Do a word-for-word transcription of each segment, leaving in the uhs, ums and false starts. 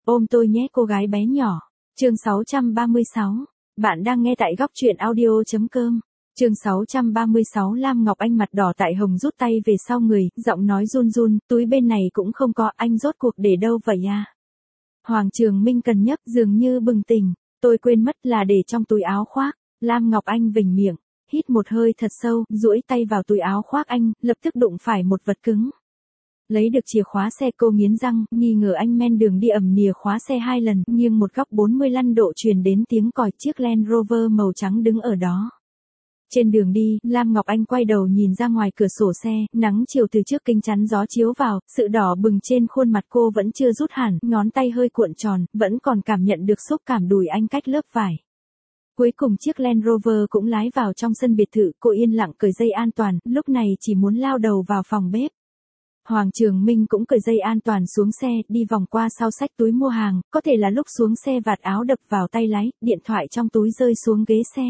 Ôm tôi nhé cô gái bé nhỏ. Chương sáu trăm ba mươi sáu. Bạn đang nghe tại góc truyện audio.com. Chương sáu trăm ba mươi sáu. Lam Ngọc Anh mặt đỏ tại hồng rút tay về sau người, giọng nói run run, túi bên này cũng không có, anh rốt cuộc để đâu vậy à? Hoàng Trường Minh cần nhấp dường như bừng tỉnh, tôi quên mất là để trong túi áo khoác. Lam Ngọc Anh vểnh miệng, hít một hơi thật sâu, duỗi tay vào túi áo khoác anh, lập tức đụng phải một vật cứng. Lấy được chìa khóa xe cô nghiến răng, nghi ngờ anh men đường đi ẩm nìa khóa xe hai lần, nghiêng một góc bốn mươi lăm độ truyền đến tiếng còi chiếc Land Rover màu trắng đứng ở đó. Trên đường đi, Lam Ngọc Anh quay đầu nhìn ra ngoài cửa sổ xe, nắng chiều từ trước kính chắn gió chiếu vào, sự đỏ bừng trên khuôn mặt cô vẫn chưa rút hẳn, ngón tay hơi cuộn tròn, vẫn còn cảm nhận được xúc cảm đùi anh cách lớp vải. Cuối cùng chiếc Land Rover cũng lái vào trong sân biệt thự, cô yên lặng cởi dây an toàn, lúc này chỉ muốn lao đầu vào phòng bếp. Hoàng Trường Minh cũng cởi dây an toàn xuống xe, đi vòng qua sau xách túi mua hàng, có thể là lúc xuống xe vạt áo đập vào tay lái, điện thoại trong túi rơi xuống ghế xe.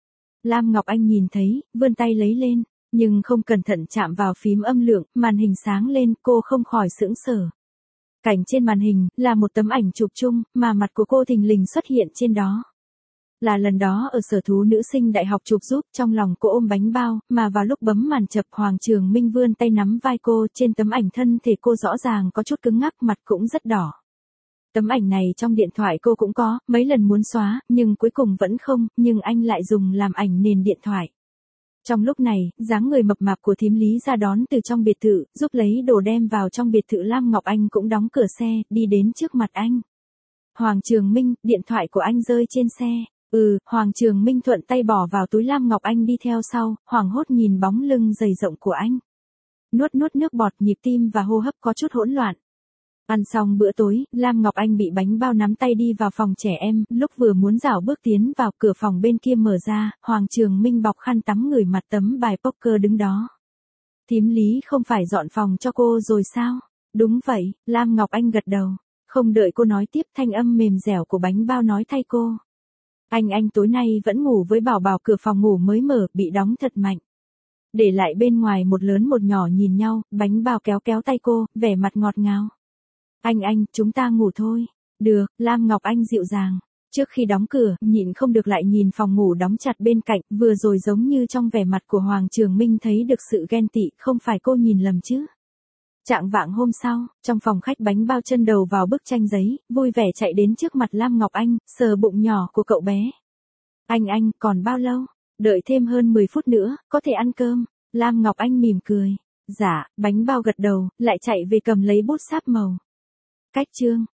Lam Ngọc Anh nhìn thấy, vươn tay lấy lên, nhưng không cẩn thận chạm vào phím âm lượng, màn hình sáng lên, cô không khỏi sững sờ. Cảnh trên màn hình, là một tấm ảnh chụp chung, mà mặt của cô thình lình xuất hiện trên đó. Là lần đó ở sở thú nữ sinh đại học chụp giúp, trong lòng cô ôm bánh bao, mà vào lúc bấm màn chập Hoàng Trường Minh vươn tay nắm vai cô, trên tấm ảnh thân thể cô rõ ràng có chút cứng ngắc, mặt cũng rất đỏ. Tấm ảnh này trong điện thoại cô cũng có, mấy lần muốn xóa, nhưng cuối cùng vẫn không, nhưng anh lại dùng làm ảnh nền điện thoại. Trong lúc này, dáng người mập mạp của thím Lý ra đón từ trong biệt thự, giúp lấy đồ đem vào trong biệt thự. Lam Ngọc Anh cũng đóng cửa xe, đi đến trước mặt anh. Hoàng Trường Minh, điện thoại của anh rơi trên xe. Ừ, Hoàng Trường Minh thuận tay bỏ vào túi. Lam Ngọc Anh đi theo sau, hoảng hốt nhìn bóng lưng dày rộng của anh. Nuốt nuốt nước bọt, nhịp tim và hô hấp có chút hỗn loạn. Ăn xong bữa tối, Lam Ngọc Anh bị bánh bao nắm tay đi vào phòng trẻ em, lúc vừa muốn rảo bước tiến vào, cửa phòng bên kia mở ra, Hoàng Trường Minh bọc khăn tắm ngửi mặt tấm bài poker đứng đó. Thím Lý không phải dọn phòng cho cô rồi sao? Đúng vậy, Lam Ngọc Anh gật đầu. Không đợi cô nói tiếp, thanh âm mềm dẻo của bánh bao nói thay cô. Anh anh tối nay vẫn ngủ với Bảo Bảo, cửa phòng ngủ mới mở, bị đóng thật mạnh. Để lại bên ngoài một lớn một nhỏ nhìn nhau, bánh bao kéo kéo tay cô, vẻ mặt ngọt ngào. Anh anh, chúng ta ngủ thôi. Được, Lam Ngọc Anh dịu dàng. Trước khi đóng cửa, nhịn không được lại nhìn phòng ngủ đóng chặt bên cạnh, vừa rồi giống như trong vẻ mặt của Hoàng Trường Minh thấy được sự ghen tị, không phải cô nhìn lầm chứ. Trạng vạng hôm sau, trong phòng khách bánh bao chân đầu vào bức tranh giấy, vui vẻ chạy đến trước mặt Lam Ngọc Anh, sờ bụng nhỏ của cậu bé. Anh anh, còn bao lâu? Đợi thêm hơn mười phút nữa, có thể ăn cơm. Lam Ngọc Anh mỉm cười. Dạ, bánh bao gật đầu, lại chạy về cầm lấy bút sáp màu. Cách chương.